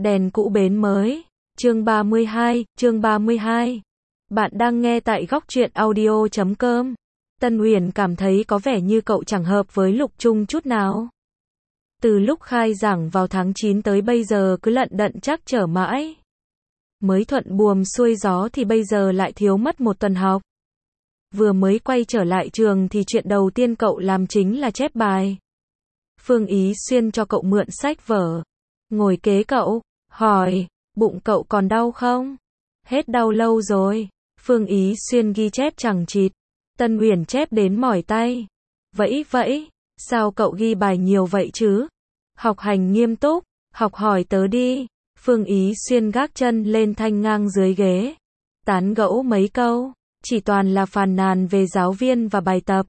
Đèn cũ bến mới. Chương 32. Bạn đang nghe tại góc truyện audio.com. Tân Uyển cảm thấy có vẻ như cậu chẳng hợp với Lục Trung chút nào. Từ lúc khai giảng vào tháng 9 tới bây giờ cứ lận đận trắc trở mãi. Mới thuận buồm xuôi gió thì bây giờ lại thiếu mất một tuần học. Vừa mới quay trở lại trường thì chuyện đầu tiên cậu làm chính là chép bài. Phương Ý Xuyên cho cậu mượn sách vở. Ngồi kế cậu, hỏi, bụng cậu còn đau không? Hết đau lâu rồi. Phương Ý Xuyên ghi chép chằng chịt. Tân Uyển chép đến mỏi tay. Vẫy, sao cậu ghi bài nhiều vậy chứ? Học hành nghiêm túc, học hỏi tớ đi. Phương Ý Xuyên gác chân lên thanh ngang dưới ghế. Tán gẫu mấy câu, chỉ toàn là phàn nàn về giáo viên và bài tập.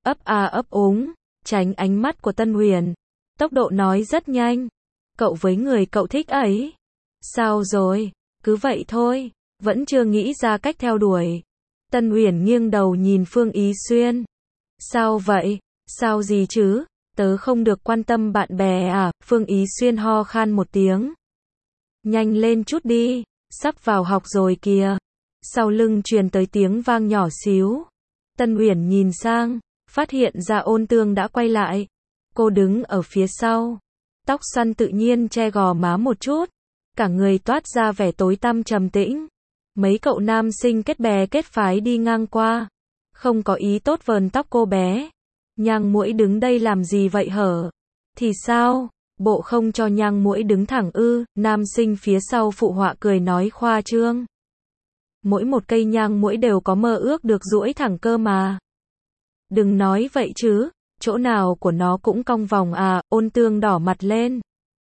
Ấp úng, tránh ánh mắt của Tân Uyển. Tốc độ nói rất nhanh. Cậu với người cậu thích ấy. Sao rồi? Cứ vậy thôi, vẫn chưa nghĩ ra cách theo đuổi. Tân Uyển nghiêng đầu nhìn Phương Ý Xuyên. Sao vậy? Sao gì chứ? Tớ không được quan tâm bạn bè à? Phương Ý Xuyên ho khan một tiếng. Nhanh lên chút đi, sắp vào học rồi kìa. Sau lưng truyền tới tiếng vang nhỏ xíu. Tân Uyển nhìn sang, phát hiện ra Ôn Tương đã quay lại. Cô đứng ở phía sau. Tóc xoăn tự nhiên che gò má một chút. Cả người toát ra vẻ tối tăm trầm tĩnh. Mấy cậu nam sinh kết bè kết phái đi ngang qua. Không có ý tốt vờn tóc cô bé. Nhang Muỗi đứng đây làm gì vậy hở? Thì sao? Bộ không cho Nhang Muỗi đứng thẳng ư? Nam sinh phía sau phụ họa cười nói khoa trương. Mỗi một cây nhang muỗi đều có mơ ước được duỗi thẳng cơ mà. Đừng nói vậy chứ, chỗ nào của nó cũng cong vòng à? Ôn Tương đỏ mặt lên.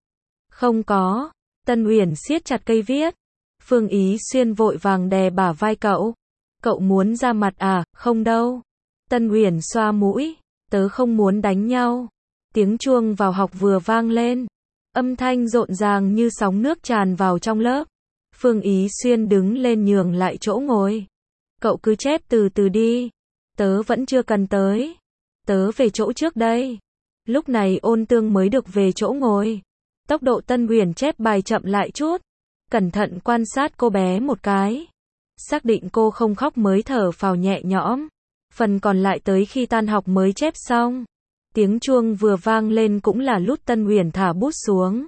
Không có. Tân Uyển siết chặt cây viết. Phương Ý Xuyên vội vàng đè bả vai cậu. Cậu muốn ra mặt à? Không đâu. Tân Uyển xoa mũi. Tớ không muốn đánh nhau. Tiếng chuông vào học vừa vang lên. Âm thanh rộn ràng như sóng nước tràn vào trong lớp. Phương Ý Xuyên đứng lên nhường lại chỗ ngồi. Cậu cứ chép từ từ đi. Tớ vẫn chưa cần tới. Tớ về chỗ trước đây. Lúc này Ôn Tương mới được về chỗ ngồi. Tốc độ Tân Uyển chép bài chậm lại chút. Cẩn thận quan sát cô bé một cái. Xác định cô không khóc mới thở phào nhẹ nhõm. Phần còn lại tới khi tan học mới chép xong. Tiếng chuông vừa vang lên cũng là lúc Tân Uyển thả bút xuống.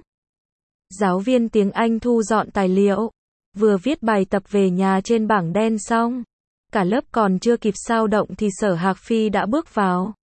Giáo viên tiếng Anh thu dọn tài liệu. Vừa viết bài tập về nhà trên bảng đen xong. Cả lớp còn chưa kịp sao động thì Sở Hạc Phi đã bước vào.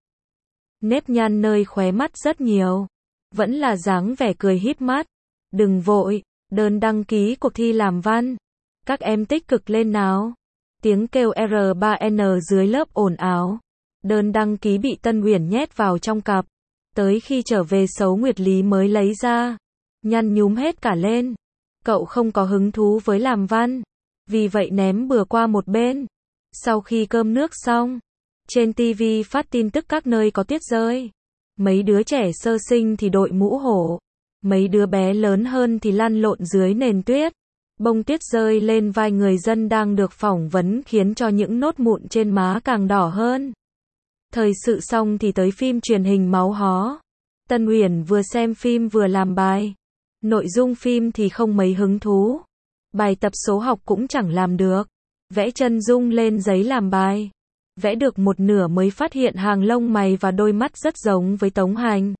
Nếp nhăn nơi khóe mắt rất nhiều. Vẫn là dáng vẻ cười híp mắt. Đừng vội, đơn đăng ký cuộc thi làm văn. Các em tích cực lên nào. Tiếng kêu R3N dưới lớp ồn ào. Đơn đăng ký bị Tân Uyển nhét vào trong cặp. Tới khi trở về Sấu Nguyệt Lý mới lấy ra. Nhăn nhúm hết cả lên. Cậu không có hứng thú với làm văn. Vì vậy ném bừa qua một bên. Sau khi cơm nước xong. Trên TV phát tin tức các nơi có tuyết rơi. Mấy đứa trẻ sơ sinh thì đội mũ hổ. Mấy đứa bé lớn hơn thì lăn lộn dưới nền tuyết. Bông tuyết rơi lên vai người dân đang được phỏng vấn khiến cho những nốt mụn trên má càng đỏ hơn. Thời sự xong thì tới phim truyền hình Máu Hó. Tân Uyển vừa xem phim vừa làm bài. Nội dung phim thì không mấy hứng thú. Bài tập số học cũng chẳng làm được. Vẽ chân dung lên giấy làm bài. Vẽ được một nửa mới phát hiện hàng lông mày và đôi mắt rất giống với Tống Hành.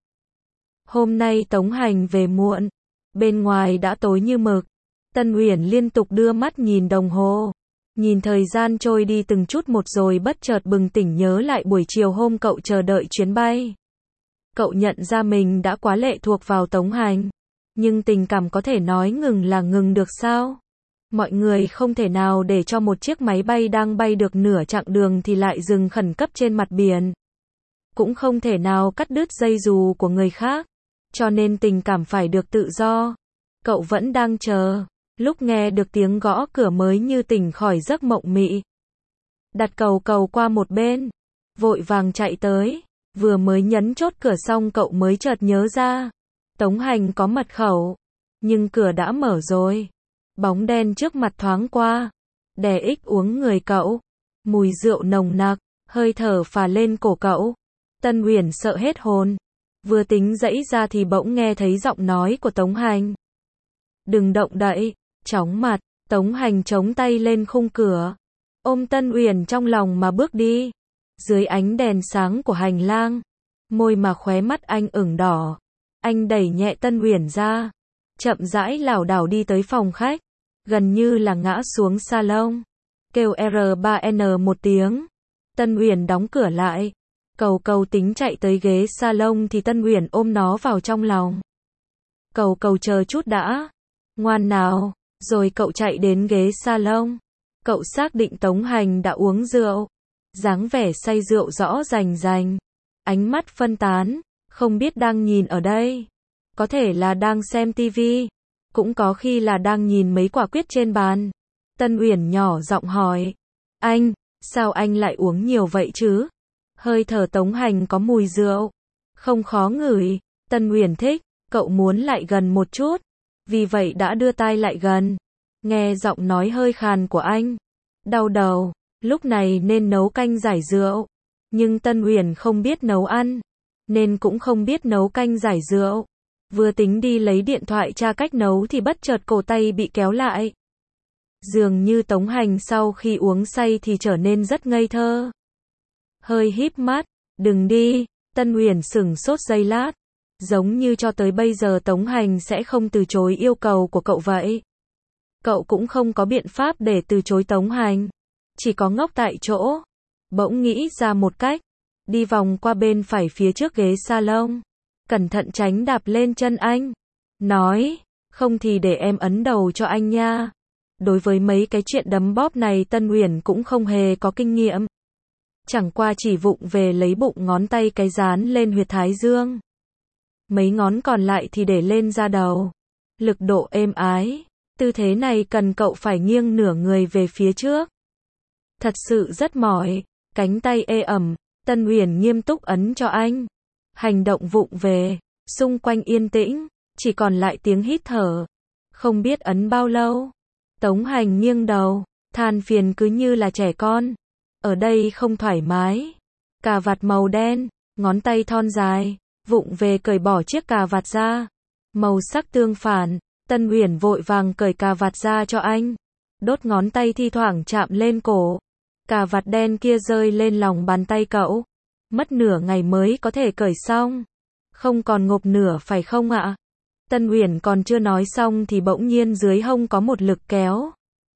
Hôm nay Tống Hành về muộn. Bên ngoài đã tối như mực. Tân Uyển liên tục đưa mắt nhìn đồng hồ. Nhìn thời gian trôi đi từng chút một rồi bất chợt bừng tỉnh nhớ lại buổi chiều hôm cậu chờ đợi chuyến bay. Cậu nhận ra mình đã quá lệ thuộc vào Tống Hành. Nhưng tình cảm có thể nói ngừng là ngừng được sao? Mọi người không thể nào để cho một chiếc máy bay đang bay được nửa chặng đường thì lại dừng khẩn cấp trên mặt biển. Cũng không thể nào cắt đứt dây dù của người khác. Cho nên tình cảm phải được tự do. Cậu vẫn đang chờ. Lúc nghe được tiếng gõ cửa mới như tỉnh khỏi giấc mộng mị. Đặt cầu qua một bên. Vội vàng chạy tới. Vừa mới nhấn chốt cửa xong cậu mới chợt nhớ ra. Tống Hành có mật khẩu. Nhưng cửa đã mở rồi. Bóng đen trước mặt thoáng qua. Đè ích uống người cậu. Mùi rượu nồng nặc. Hơi thở phả lên cổ cậu. Tân Uyển sợ hết hồn. Vừa tính giãy ra thì bỗng nghe thấy giọng nói của Tống Hành. Đừng động đậy. Chóng mặt, Tống Hành chống tay lên khung cửa, ôm Tân Uyển trong lòng mà bước đi. Dưới ánh đèn sáng của hành lang, môi mà khóe mắt anh ửng đỏ. Anh đẩy nhẹ Tân Uyển ra, chậm rãi lảo đảo đi tới phòng khách, gần như là ngã xuống salon. Kêu R3N một tiếng, Tân Uyển đóng cửa lại. Cầu Cầu tính chạy tới ghế salon thì Tân Uyển ôm nó vào trong lòng. Cầu Cầu chờ chút đã, ngoan nào. Rồi cậu chạy đến ghế salon. Cậu xác định Tống Hành đã uống rượu, dáng vẻ say rượu rõ rành rành, ánh mắt phân tán, không biết đang nhìn ở đây. Có thể là đang xem tivi, cũng có khi là đang nhìn mấy quả quyết trên bàn. Tân Uyển nhỏ giọng hỏi, anh, sao anh lại uống nhiều vậy chứ? Hơi thở Tống Hành có mùi rượu, không khó ngửi. Tân Uyển thích, cậu muốn lại gần một chút, vì vậy đã đưa tai lại gần, nghe giọng nói hơi khàn của anh. Đau đầu, lúc này nên nấu canh giải rượu, nhưng Tân Uyển không biết nấu ăn, nên cũng không biết nấu canh giải rượu. Vừa tính đi lấy điện thoại tra cách nấu thì bất chợt cổ tay bị kéo lại. Dường như Tống Hành sau khi uống say thì trở nên rất ngây thơ. Hơi híp mắt, đừng đi. Tân Uyển sửng sốt giây lát, giống như cho tới bây giờ Tống Hành sẽ không từ chối yêu cầu của cậu vậy. Cậu cũng không có biện pháp để từ chối Tống Hành, chỉ có ngốc tại chỗ. Bỗng nghĩ ra một cách, đi vòng qua bên phải phía trước ghế salon, cẩn thận tránh đạp lên chân anh. Nói, không thì để em ấn đầu cho anh nha. Đối với mấy cái chuyện đấm bóp này Tân Uyển cũng không hề có kinh nghiệm. Chẳng qua chỉ vụng về lấy bụng ngón tay cái dán lên huyệt thái dương. Mấy ngón còn lại thì để lên da đầu. Lực độ êm ái. Tư thế này cần cậu phải nghiêng nửa người về phía trước. Thật sự rất mỏi. Cánh tay ê ẩm. Tân Uyển nghiêm túc ấn cho anh. Hành động vụng về. Xung quanh yên tĩnh, chỉ còn lại tiếng hít thở. Không biết ấn bao lâu. Tống Hành nghiêng đầu, than phiền cứ như là trẻ con. Ở đây không thoải mái. Cà vạt màu đen, ngón tay thon dài, vụng về cởi bỏ chiếc cà vạt ra. Màu sắc tương phản, Tân Uyển vội vàng cởi cà vạt ra cho anh. Đốt ngón tay thi thoảng chạm lên cổ. Cà vạt đen kia rơi lên lòng bàn tay cậu. Mất nửa ngày mới có thể cởi xong. Không còn ngộp nửa phải không ạ? Tân Uyển còn chưa nói xong thì bỗng nhiên dưới hông có một lực kéo.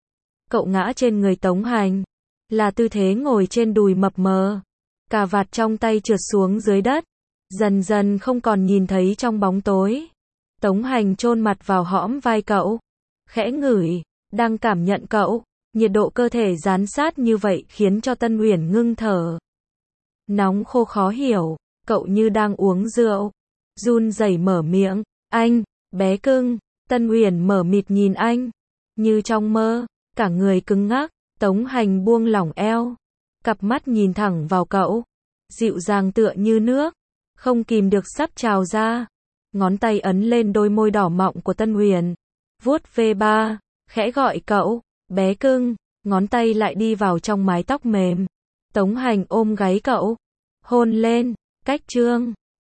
Cậu ngã trên người Tống Hành. Là tư thế ngồi trên đùi mập mờ. Cà vạt trong tay trượt xuống dưới đất. Dần dần không còn nhìn thấy trong bóng tối. Tống Hành chôn mặt vào hõm vai cậu. Khẽ ngửi, đang cảm nhận cậu. Nhiệt độ cơ thể dán sát như vậy khiến cho Tân Uyển ngưng thở. Nóng khô khó hiểu, cậu như đang uống rượu. Run rẩy mở miệng, anh, bé cưng. Tân Uyển mở mịt nhìn anh. Như trong mơ, cả người cứng ngắc. Tống Hành buông lỏng eo. Cặp mắt nhìn thẳng vào cậu. Dịu dàng tựa như nước. Không kìm được sắp trào ra. Ngón tay ấn lên đôi môi đỏ mọng của Tân Uyển. Vuốt ve ba, khẽ gọi cậu, bé cưng. Ngón tay lại đi vào trong mái tóc mềm. Tống Hành ôm gáy cậu. Hôn lên, cách chương.